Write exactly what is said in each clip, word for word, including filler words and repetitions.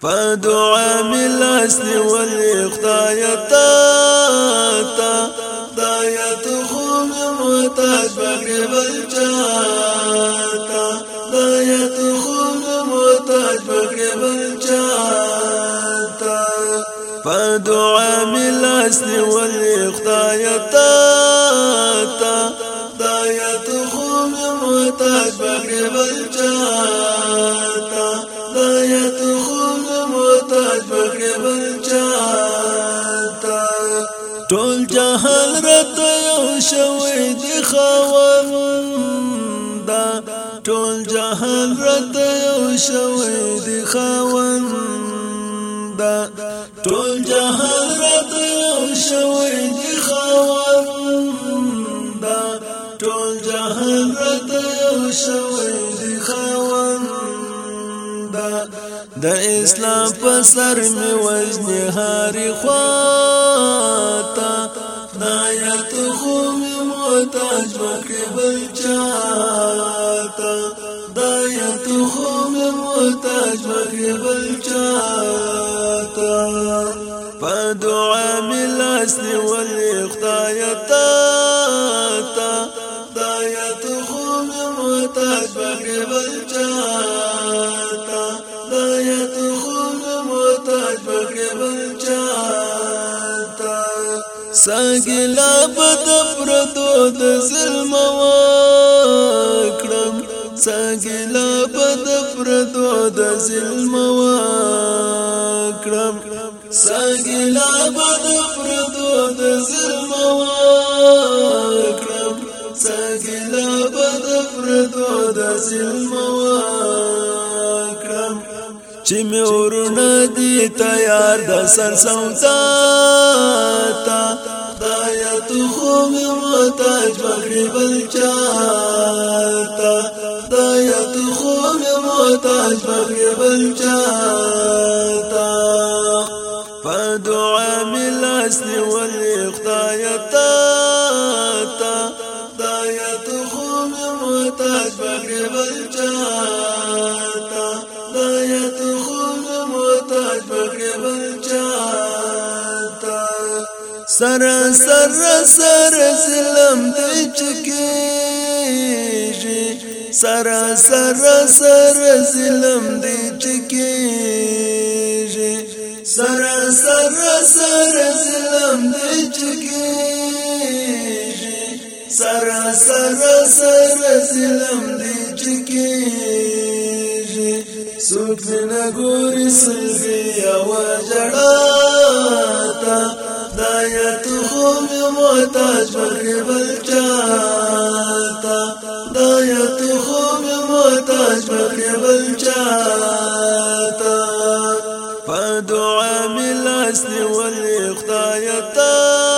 فدعا ملاسني والإخطايتا داية خوم محتاج بقرب الجاتا داية خوم محتاج بقرب الجاتا فدعا ملاسني والإخطايتا داية خوم محتاج بقرب الجاتا داية خوم محتاج بقرب الجاتا ټول جهان راته یو شوی دی خاونده ټول جهان راته یو شوی دی خاونده ټول جهان راته یو شوی دی خاونده ټول جهان راته یو شوی دی خاونده د اسلام په سر می وجنی هاري خواتا دایت خوم محتاج بقبل چاہتا دایت خوم محتاج بقبل چاہتا فدعا ملاسنی والاخطایتا دایت خوم محتاج بقبل چاہتا دایت خوم محتاج بقبل چاہتا ساگلا بد پردو د ظلم وکړم ساگلا بد پردو د ظلم وکړم ساگلا بد پردو د ظلم وکړم ساگلا بد پردو د ظلم وکړم چې مې ورونه دي تیار د سر سودا تا دایت خوم محتاج بقرب الجاتا دایت خوم محتاج بقرب الجاتا فدعا ملاسني والاخطایتا دایت خوم محتاج بقرب الجاتا دایت خوم محتاج بقرب الجاتا سر سر سر ظلم دی چکیجی سر سر سر ظلم دی چکیجی سر سر سر ظلم دی چکیجی سر سر سر ظلم دی چکیجی سوک زنا گوری سلوی آوا جڑاتا دایت خوم محتاج بقرب الجاتا دایت خوم محتاج بقرب الجاتا فدعا ملاسني والاخطایتا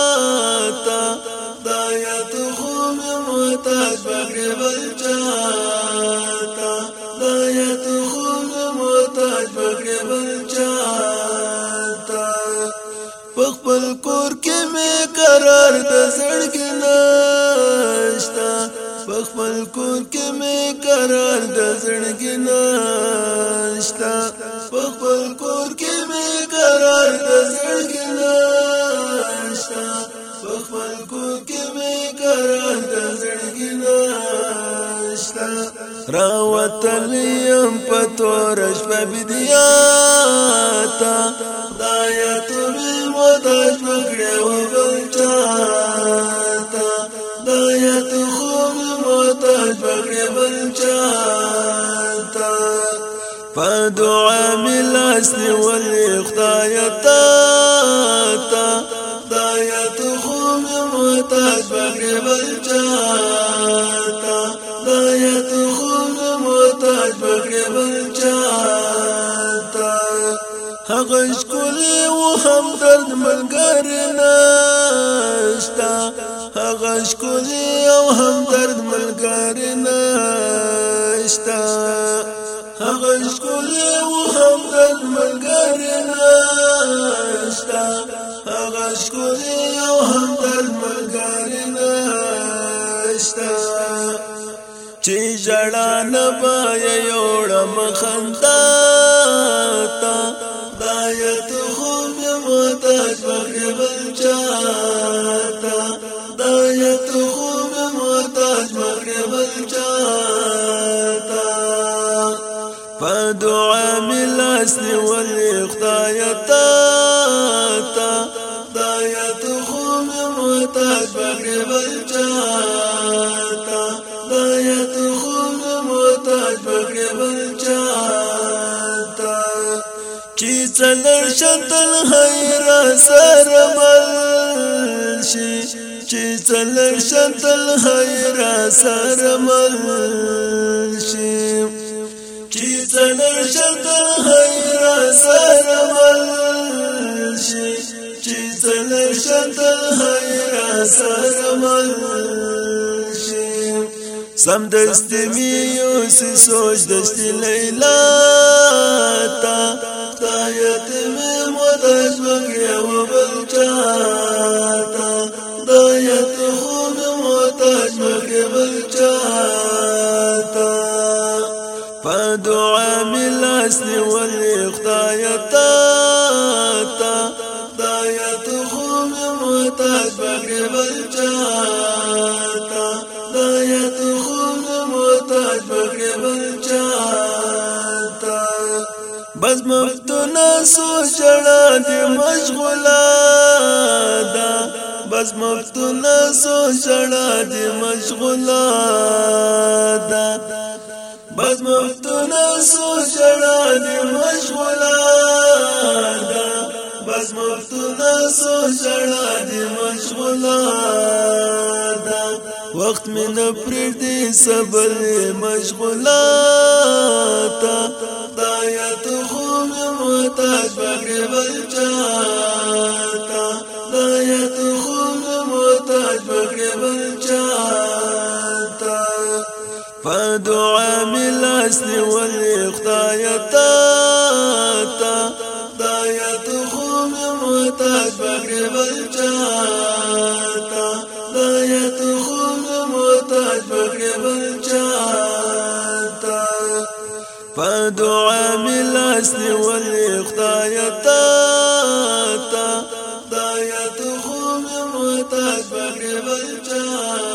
دایت خوم محتاج بقرب الجاتا دایت خوم محتاج بقرب الجاتا پخپل کور کې مې قرار د زړګي نشتا پخپل کور کې مې قرار د زړګي نشتا پخپل کور کې مې قرار د زړګي نشتا پخپل کور کې مې قرار د زړګي نشتا راوتلیم پتورش ببدیاتا دایت محتاج بقرب الجاتا دایت خوم محتاج بقرب الجاتا فدعا ملاسني والاخطایتا دایت خوم محتاج بقرب الجاتا دایت خوم محتاج بقرب الجاتا هغش کولی و هم درد ملګر نشتا هغش کولی او هم درد ملګر نشتا هغش کولی و هم درد ملګر نشتا هغش کولی او هم درد ملګر نشتا چې جړا نه پای یوړم خندا تا دایت خوب محتاج مغرب الجاتا دایت خوب محتاج مغرب الجاتا فدعا ملاسني والإخطايتا دایت خوب محتاج مغرب الجاتا دایت خوب محتاج مغرب الجاتا چی چلر شتل حیرا سرمل شی چی چلر شتل حیرا سرمل شی چی چلر شتل حیرا سرمل شی چی چلر شتل حیرا سرمل شی سم دستی میوسی سوچ دستی لیلا تا دایت میں محتاج مغرب الجاتا دایت خوب محتاج مغرب الجاتا فدعا ملاسني والإخطايتا دایت خوب محتاج مغرب الجاتا دایت خوب محتاج مغرب الجاتا بس مفتونا سو جڑا دی مشغولا دا بس مفتونا سو جڑا دی مشغولا دا بس مفتونا سو جڑا دی مشغولا دا بس مفتونا سو جڑا دی مشغولا دا وقت میں نہ پردی صبر مشغولاتا دایت خوب محتاج مغرب الجاتا دایت خوب محتاج مغرب الجاتا فدعا ملاسني والإخطايتا دایت خوب محتاج مغرب الجاتا دایت خوب محتاج مغرب الجاتا فدعا ملاسني والإخطايتا دایت خوب محتاج مغرب الجاتا